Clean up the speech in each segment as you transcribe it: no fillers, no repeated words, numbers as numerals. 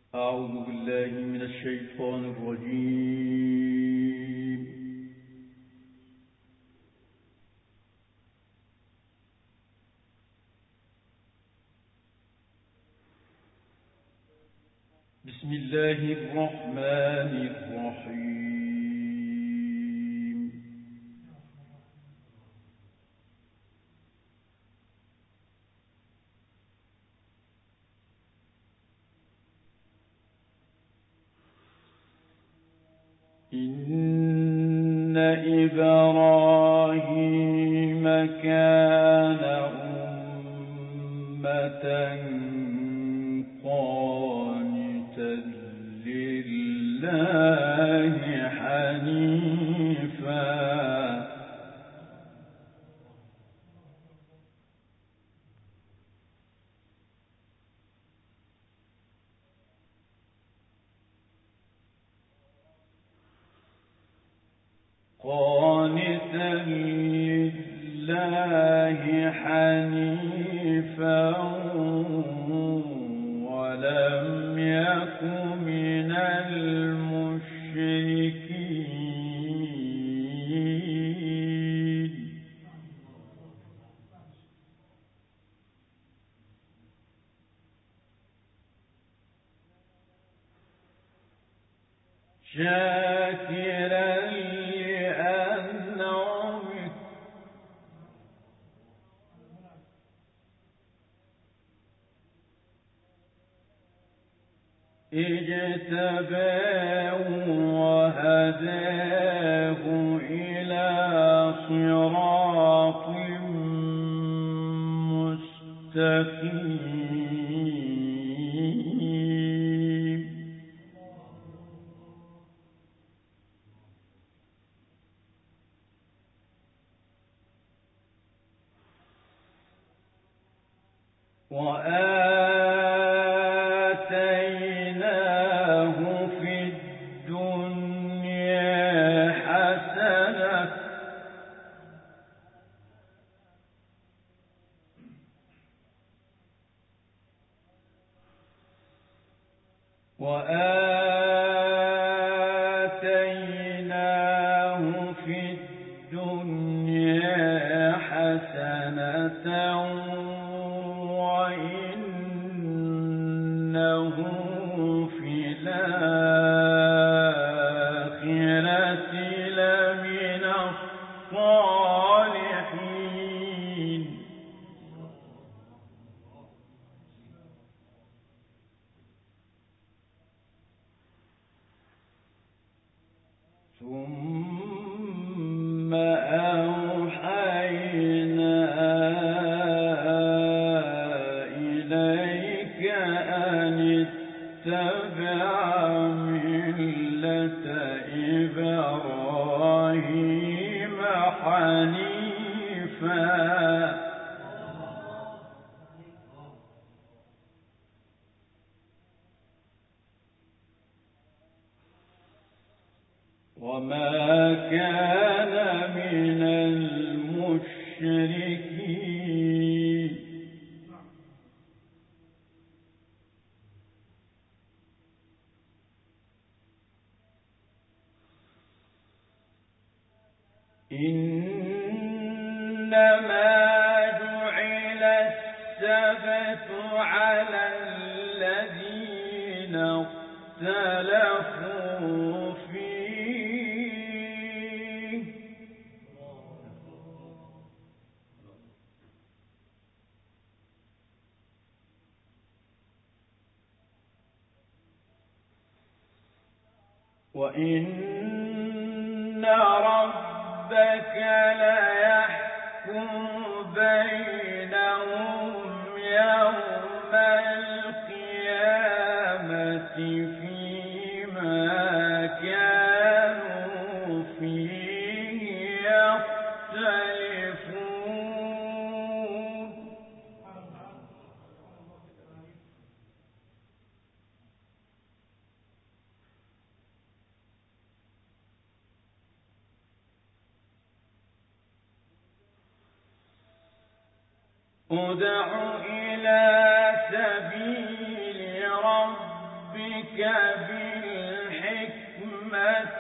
أعوذ بالله من الشيطان الرجيم. بسم الله الرحمن الرحيم. إن إبراهيم كان أمة قانتا لله حنيفا ولم يك من المشركين. شاكرا لأنعمه اجتباه وهداه إلى صراط مستقيم. وآتيناه في الدنيا حسنة وإنه في الآخرة لمن الصالحين. ثم أوحينا إليك أن اتبع ملة إبراهيم حنيفا وما كان من المشركين. إنما جعل السبت على الذين اختلفوا فيه وإن ربك ليحكم بينهم يوم القيامة فيما كانوا فيه يختلفون. ادع إلى سبيل ربك بالحكمة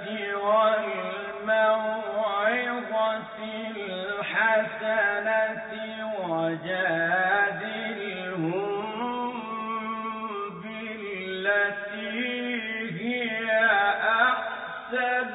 والموعظة الحسنة وجادلهم بالتي هي أحسن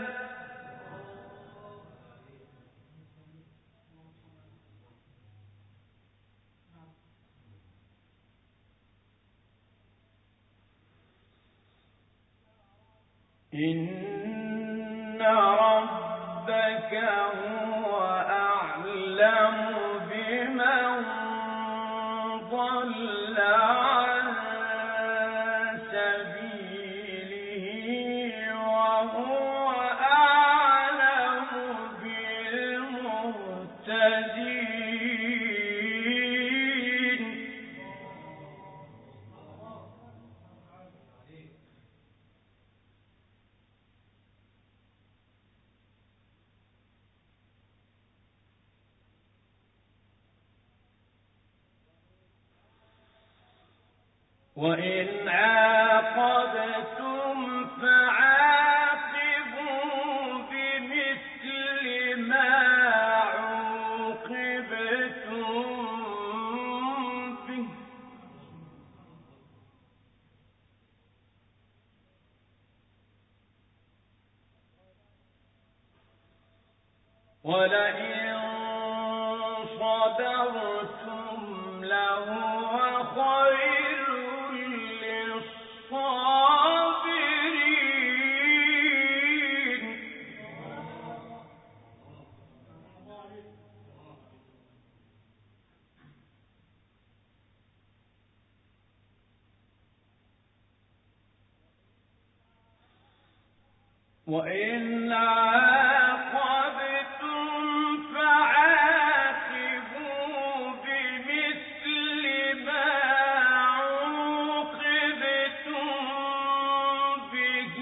إن ربك هو أعلم بمن ضل عن سبيله وهو أعلم بالمهتدين وإن عاقبتم فعاقبوا بمثل ما عوقبتم به ولئن صبرتم لهو خير للصابرين وإن عاقبتم فعاقبوا بمثل ما عوقبتم به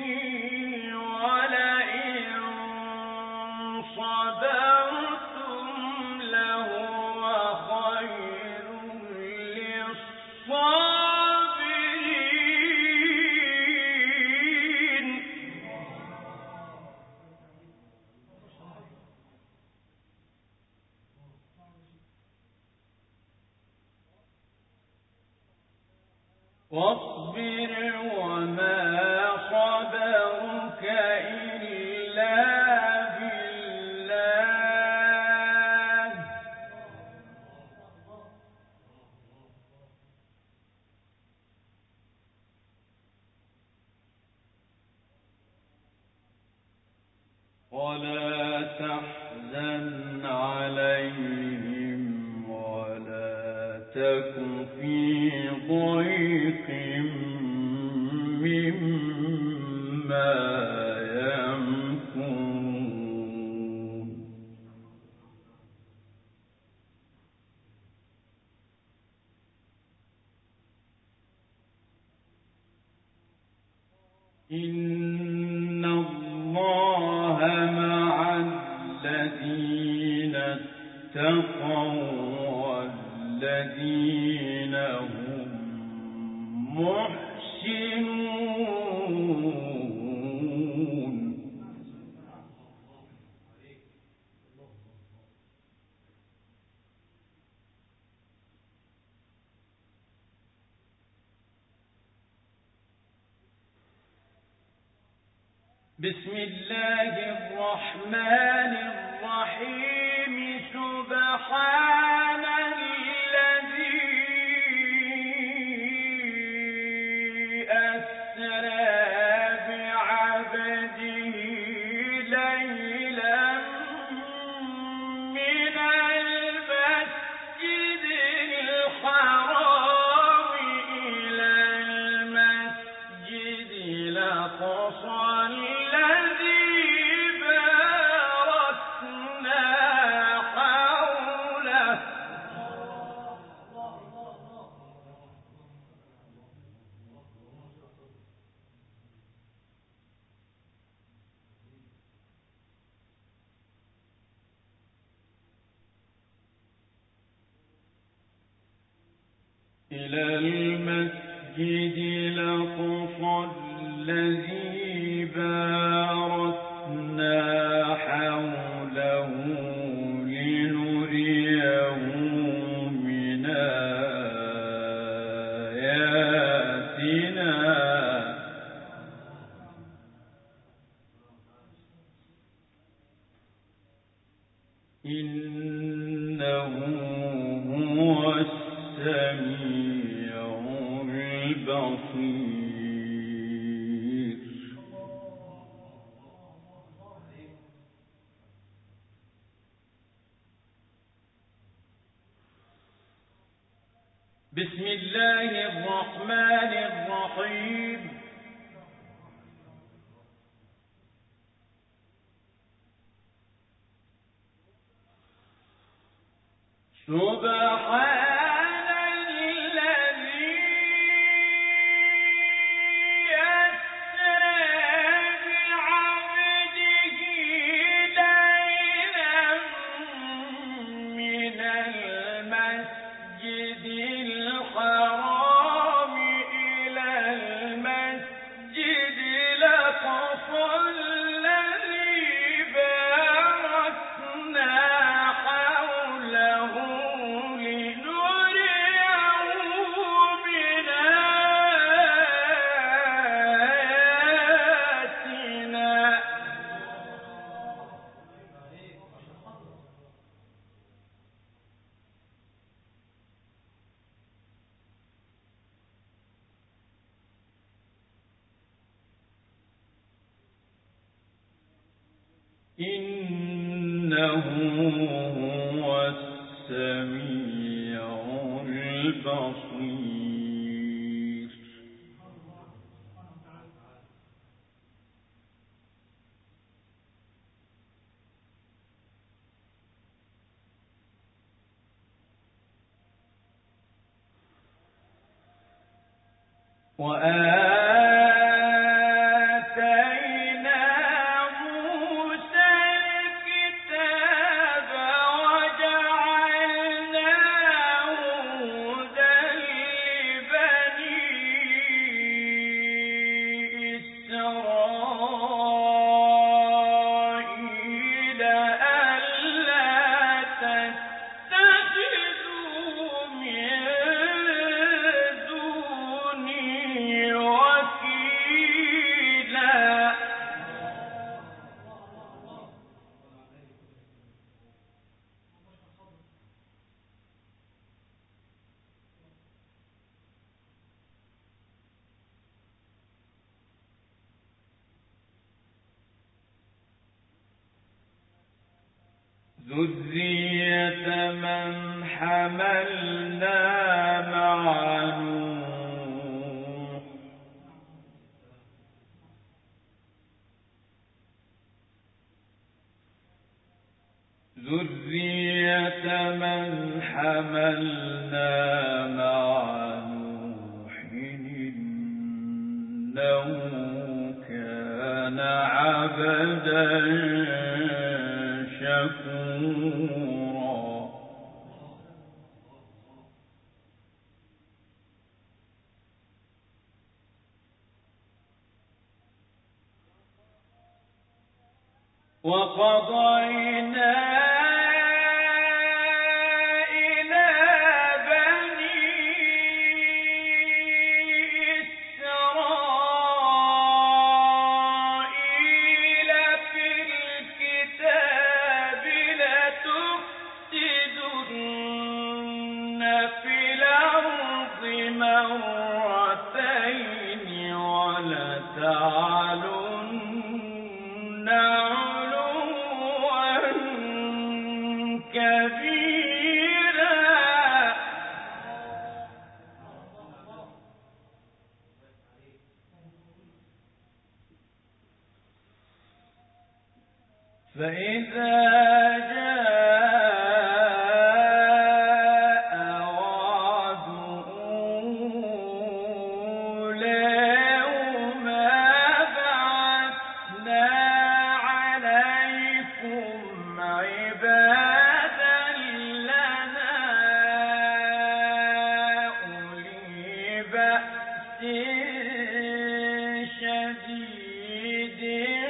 ولئن صبرتم لهو خير للصابرين واصبر وما صبرك إلا بالله ولا تحزن عليهم ولا تك في ضيق مما يمكرون إن الله مع الذين اتقوا والذين هم محسنون بسم الله الرحمن الرحيم سبحان الذي أسرى بعبده ليلا من المسجد الحرام إلى المسجد الأقصى الذي باركنا حوله إلى المسجد الأقصى الذي باركنا حوله لنريه من آياتنا إنه هو السميع البصير. بسم الله الرحمن الرحيم. سبحان الذي أسرى بعبده ليلا من المسجد الحرام إلى المسجد الأقصى الذي باركنا حوله لنريه من آياتنا إنه هو السميع البصير. وآتينا موسى الكتاب وجعلناه هدى لبني إسرائيل ألا تتخذوا من دوني وكيلا. ذرية من حملنا مع نوح ذرية من حملنا مع نوح إنه كان عبدا شكورا. وقضينا إلى بني إسرائيل في الكتاب لتفسدن في الأرض مرتين ولتعلن علوا كبيرا. فإذا جاء وعد أولاهما بعثنا عليكم عبادا لنا أولي بأس شديد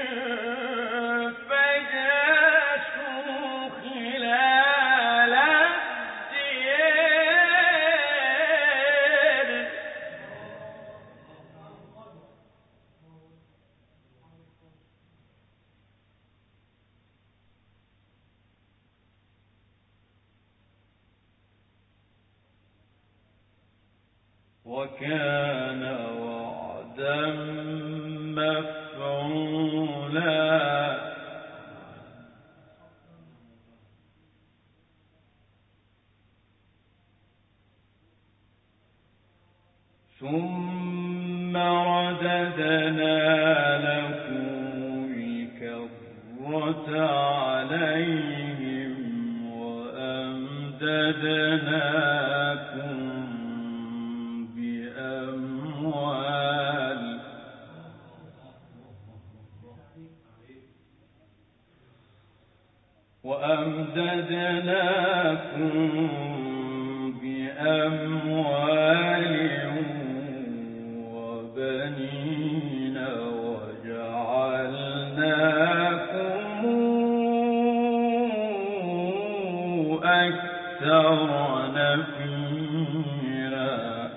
فجاسوا خلال الديار وكان وعدا مفعولا ثم رددنا لكم الكرة عليهم وأمددناكم بأموال وبنين وجعلناكم أكثر نفيرا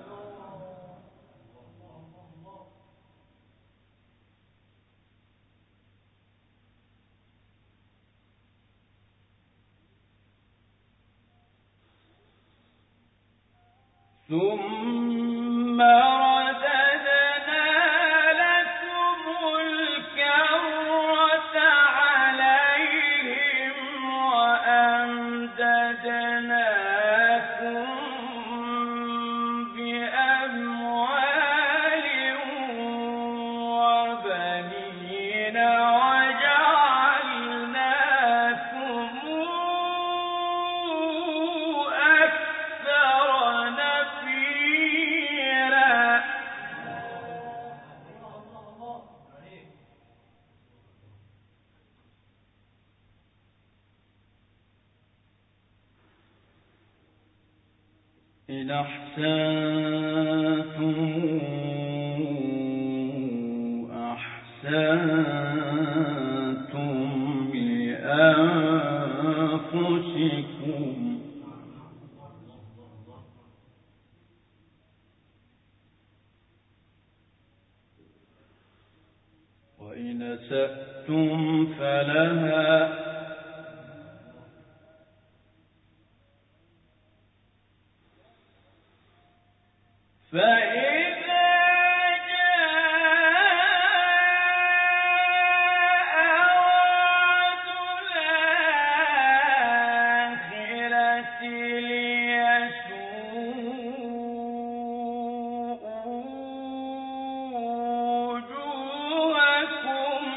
ثم رددنا لكم الكرة عليهم وأمددناكم بأموال وبنين وجعلناكم أكثر نفيرا إن أحسنتم أحسنتم لأنفسكم وإن أسأتم فلها فإذا جاء وعد الآخرة ليسوءوا وجوهكم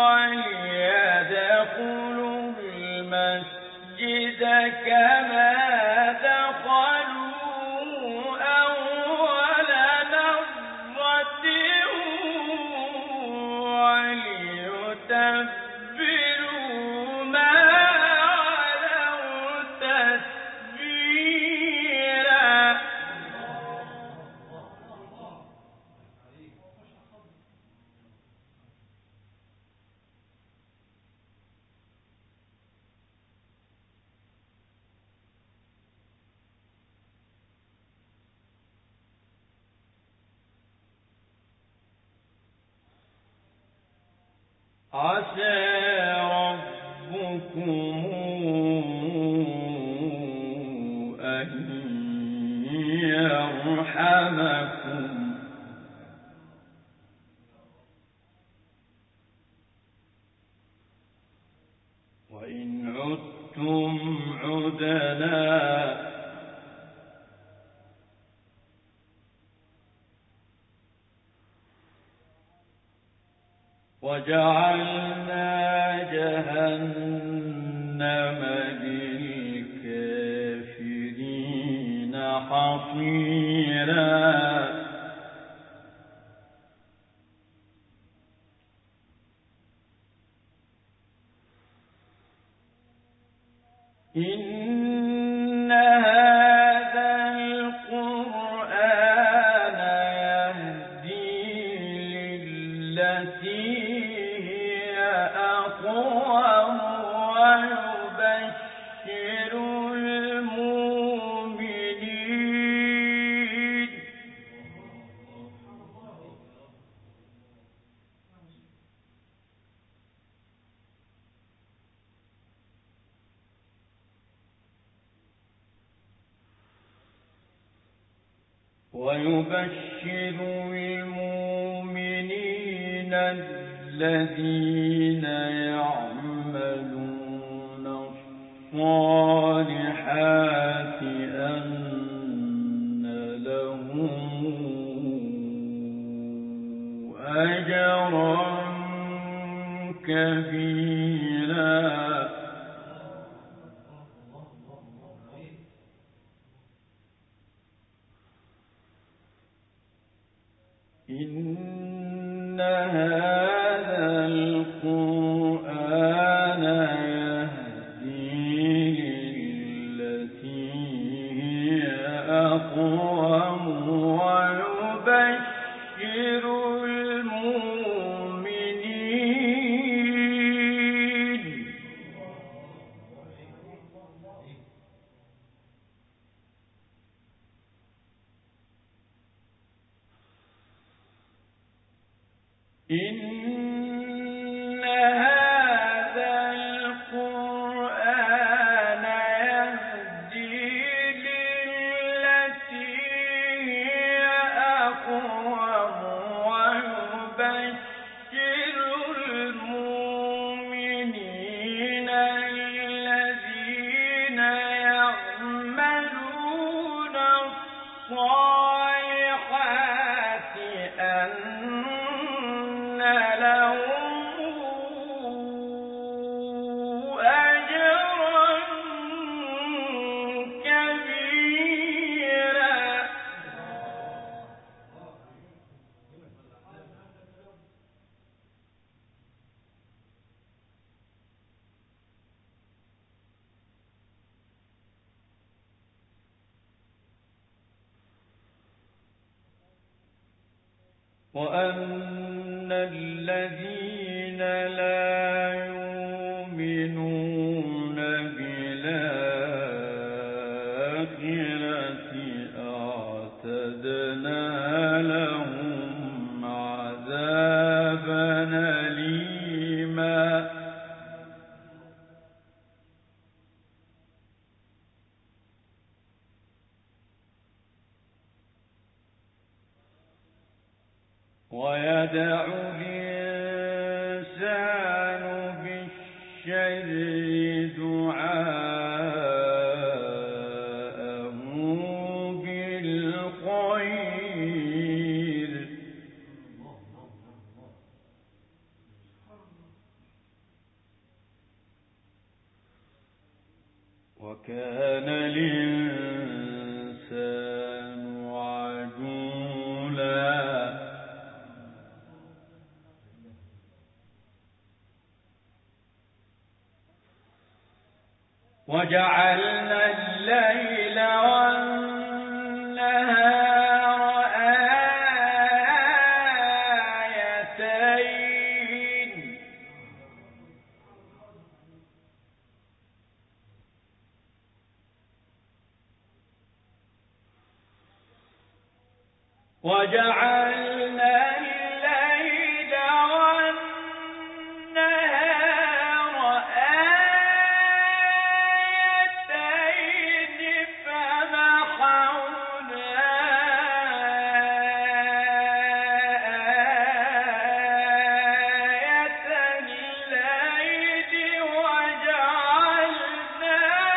وليدخلوا المسجد كما دخلوا أول مرة وليتبروا ما علوا تتبيرا عسى ربكم أن يرحمكم وإن عدتم عدنا وجعلنا جهنم للكافرين حصيرا إن هذا القرآن يهدي بالتي هي أقوم ويبشر المؤمنين الذين يعملون الصالحات أن لهم أجرا كبيرا إن هذا القرآن يهدي للتي هي أقوم ويبشر المؤمنين إن هذا القرآن يهدي للتي هي أقوم ويبشر المؤمنين الذين يعملون الصالحات أن وأن الذين لا يؤمنون بالآخرة أعتدنا لهم عذابا أليما ويدع الإنسان بالشر دعاءه بالخير وكان الإنسان عجولا وجعلنا الليل والنهار آيتين وجعلنا الليل والنهار آيتين فمحونا آية الليل وجعلنا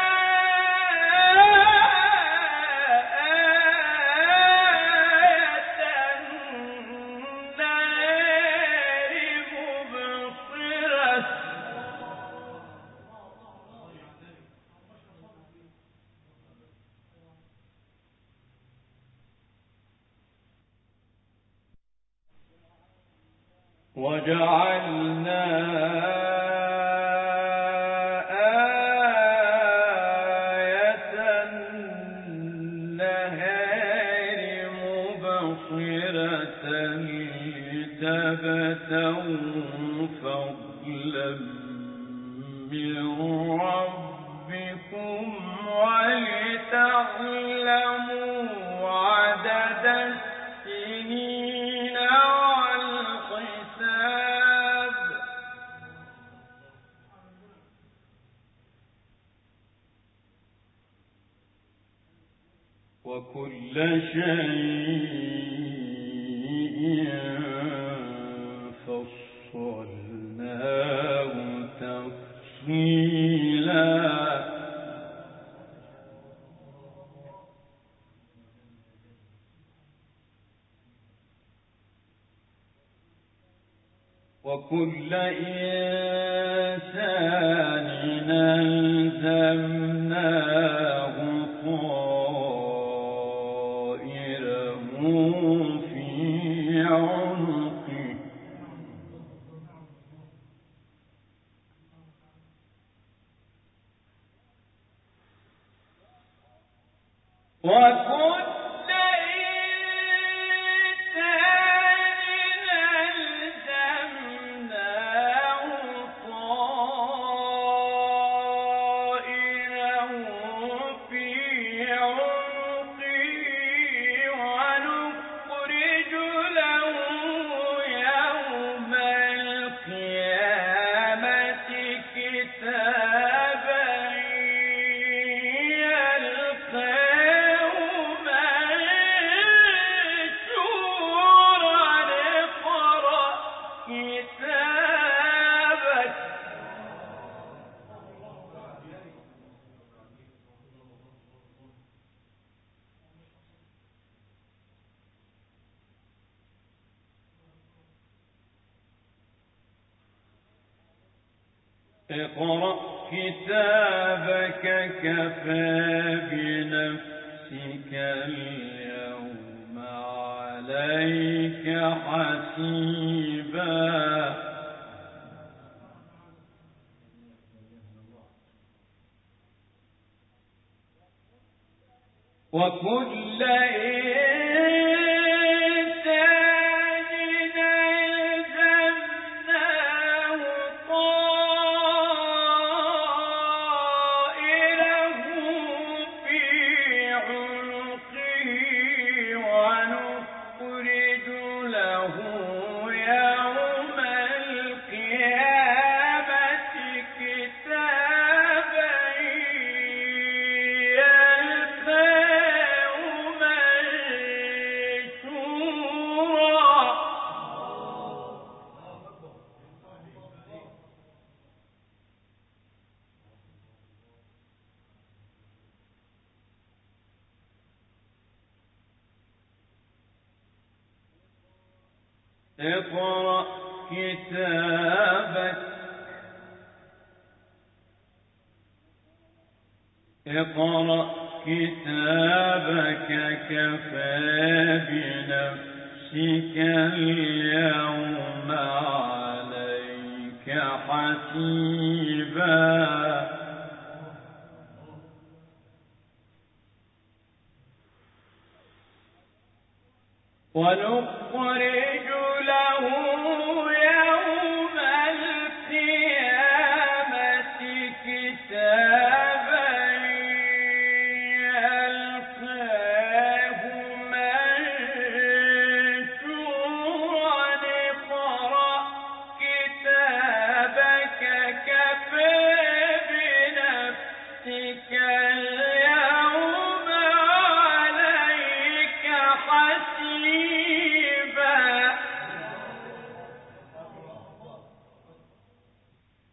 وجعلنا آية النهار مبصرة مغفرة لتبتغوا فضلا من ربكم ولتعلموا عدد السنين والحساب وكل شيء فصلناه تفصيلا وكل إنسان ألزمناه طائره في عنقه وكل اقرأ كتابك كفى بنفسك اليوم عليك حسيبا وكل اقرأ كتابك كفى بنفسك اليوم عليك حسيبا ونخرج له يوم القيامة كتابا يلقاه منشورا اقرأ كتابك كفى بنفسك